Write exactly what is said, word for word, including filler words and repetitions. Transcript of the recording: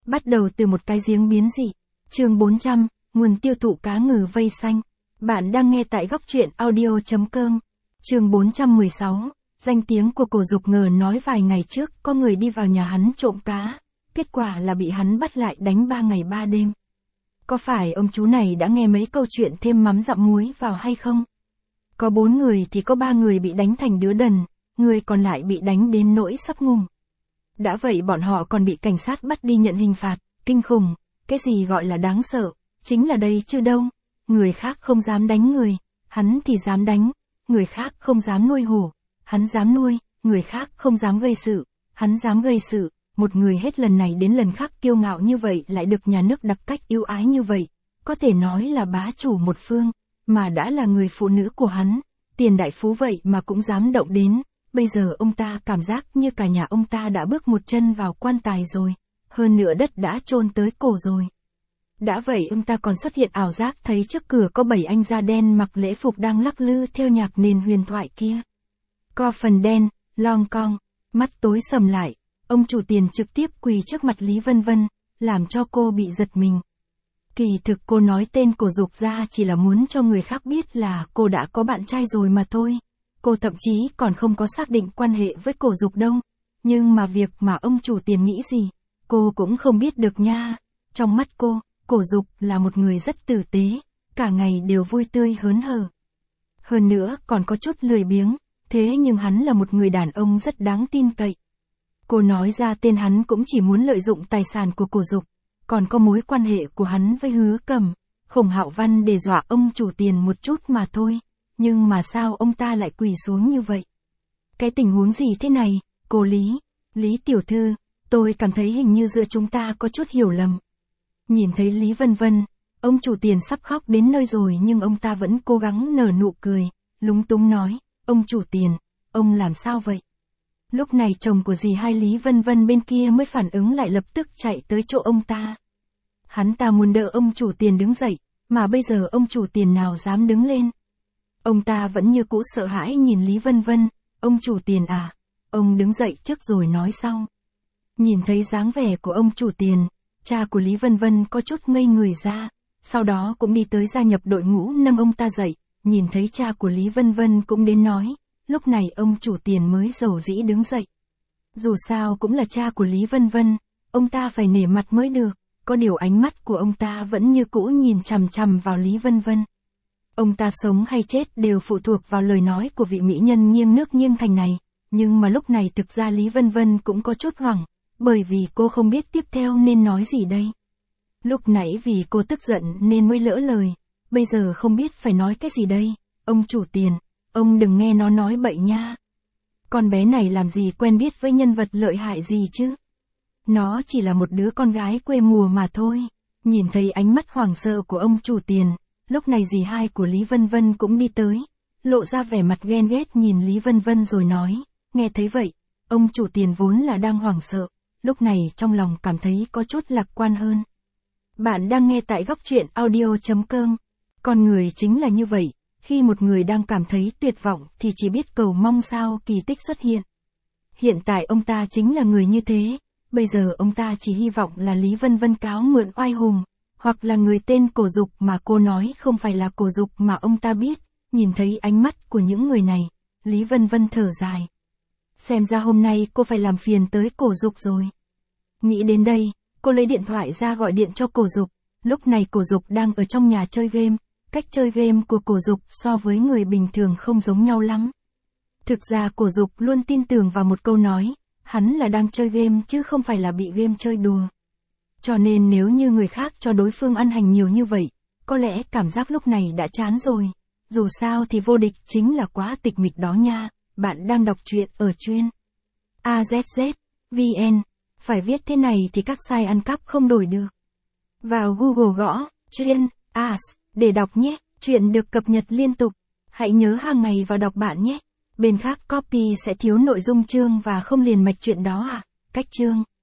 Bắt đầu từ một cái giếng biến dị. Chương bốn trăm, nguồn tiêu thụ cá ngừ vây xanh. Bạn đang nghe tại góc truyện audio chấm com. Chương bốn trăm mười sáu, danh tiếng của Cổ Dục ngờ nói vài ngày trước có người đi vào nhà hắn trộm cá, kết quả là bị hắn bắt lại đánh ba ngày ba đêm. Có phải ông chú này đã nghe mấy câu chuyện thêm mắm dặm muối vào hay không? Có bốn người thì có ba người bị đánh thành đứa đần, người còn lại bị đánh đến nỗi sắp ngùng. Đã vậy bọn họ còn bị cảnh sát bắt đi nhận hình phạt, kinh khủng, cái gì gọi là đáng sợ, chính là đây chứ đâu. Người khác không dám đánh người, hắn thì dám đánh, người khác không dám nuôi hổ, hắn dám nuôi, người khác không dám gây sự, hắn dám gây sự, một người hết lần này đến lần khác kiêu ngạo như vậy lại được nhà nước đặc cách yêu ái như vậy, có thể nói là bá chủ một phương, mà đã là người phụ nữ của hắn, tiền đại phú vậy mà cũng dám động đến. Bây giờ ông ta cảm giác như cả nhà ông ta đã bước một chân vào quan tài rồi, hơn nữa đất đã chôn tới cổ rồi. Đã vậy ông ta còn xuất hiện ảo giác thấy trước cửa có bảy anh da đen mặc lễ phục đang lắc lư theo nhạc nền huyền thoại kia. Co phần đen, long cong, mắt tối sầm lại, ông chủ tiền trực tiếp quỳ trước mặt Lý Vân Vân, làm cho cô bị giật mình. Kỳ thực cô nói tên Cổ Dục ra chỉ là muốn cho người khác biết là cô đã có bạn trai rồi mà thôi. Cô thậm chí còn không có xác định quan hệ với Cổ Dục đâu. Nhưng mà việc mà ông chủ tiền nghĩ gì, cô cũng không biết được nha. Trong mắt cô, Cổ Dục là một người rất tử tế, cả ngày đều vui tươi hớn hở. Hơn nữa còn có chút lười biếng, thế nhưng hắn là một người đàn ông rất đáng tin cậy. Cô nói ra tên hắn cũng chỉ muốn lợi dụng tài sản của Cổ Dục, còn có mối quan hệ của hắn với Hứa Cẩm, Khổng Hạo Văn để dọa ông chủ tiền một chút mà thôi. Nhưng mà sao ông ta lại quỳ xuống như vậy? Cái tình huống gì thế này, cô Lý, Lý tiểu thư, tôi cảm thấy hình như giữa chúng ta có chút hiểu lầm. Nhìn thấy Lý Vân Vân, ông chủ tiền sắp khóc đến nơi rồi nhưng ông ta vẫn cố gắng nở nụ cười, lúng túng nói, ông chủ tiền, ông làm sao vậy? Lúc này chồng của dì hai Lý Vân Vân bên kia mới phản ứng lại lập tức chạy tới chỗ ông ta. Hắn ta muốn đỡ ông chủ tiền đứng dậy, mà bây giờ ông chủ tiền nào dám đứng lên. Ông ta vẫn như cũ sợ hãi nhìn Lý Vân Vân, ông chủ tiền à, ông đứng dậy trước rồi nói sau. Nhìn thấy dáng vẻ của ông chủ tiền, cha của Lý Vân Vân có chút ngây người ra, sau đó cũng đi tới gia nhập đội ngũ nâng ông ta dậy, nhìn thấy cha của Lý Vân Vân cũng đến nói, lúc này ông chủ tiền mới dầu dĩ đứng dậy. Dù sao cũng là cha của Lý Vân Vân, ông ta phải nể mặt mới được, có điều ánh mắt của ông ta vẫn như cũ nhìn chằm chằm vào Lý Vân Vân. Ông ta sống hay chết đều phụ thuộc vào lời nói của vị mỹ nhân nghiêng nước nghiêng thành này, nhưng mà lúc này thực ra Lý Vân Vân cũng có chút hoảng, bởi vì cô không biết tiếp theo nên nói gì đây. Lúc nãy vì cô tức giận nên mới lỡ lời, bây giờ không biết phải nói cái gì đây, ông chủ tiền, ông đừng nghe nó nói bậy nha. Con bé này làm gì quen biết với nhân vật lợi hại gì chứ? Nó chỉ là một đứa con gái quê mùa mà thôi. Nhìn thấy ánh mắt hoảng sợ của ông chủ tiền, lúc này dì hai của Lý Vân Vân cũng đi tới, lộ ra vẻ mặt ghen ghét nhìn Lý Vân Vân rồi nói, nghe thấy vậy, ông chủ tiền vốn là đang hoảng sợ, lúc này trong lòng cảm thấy có chút lạc quan hơn. Bạn đang nghe tại góc truyện audio chấm com. Con người chính là như vậy, khi một người đang cảm thấy tuyệt vọng thì chỉ biết cầu mong sao kỳ tích xuất hiện. Hiện tại ông ta chính là người như thế, bây giờ ông ta chỉ hy vọng là Lý Vân Vân cáo mượn oai hùng. Hoặc là người tên Cổ Dục mà cô nói không phải là Cổ Dục mà ông ta biết, nhìn thấy ánh mắt của những người này, Lý Vân Vân thở dài. Xem ra hôm nay cô phải làm phiền tới Cổ Dục rồi. Nghĩ đến đây, cô lấy điện thoại ra gọi điện cho Cổ Dục, lúc này Cổ Dục đang ở trong nhà chơi game, cách chơi game của Cổ Dục so với người bình thường không giống nhau lắm. Thực ra Cổ Dục luôn tin tưởng vào một câu nói, hắn là đang chơi game chứ không phải là bị game chơi đùa. Cho nên nếu như người khác cho đối phương ăn hành nhiều như vậy, có lẽ cảm giác lúc này đã chán rồi. Dù sao thì vô địch chính là quá tịch mịch đó nha. Bạn đang đọc truyện ở chuyên a zét zét vê en. Phải viết thế này thì các site ăn cắp không đổi được. Vào Google gõ chuyên as để đọc nhé. Chuyện được cập nhật liên tục. Hãy nhớ hàng ngày vào đọc bạn nhé. Bên khác copy sẽ thiếu nội dung chương và không liền mạch chuyện đó à. Cách chương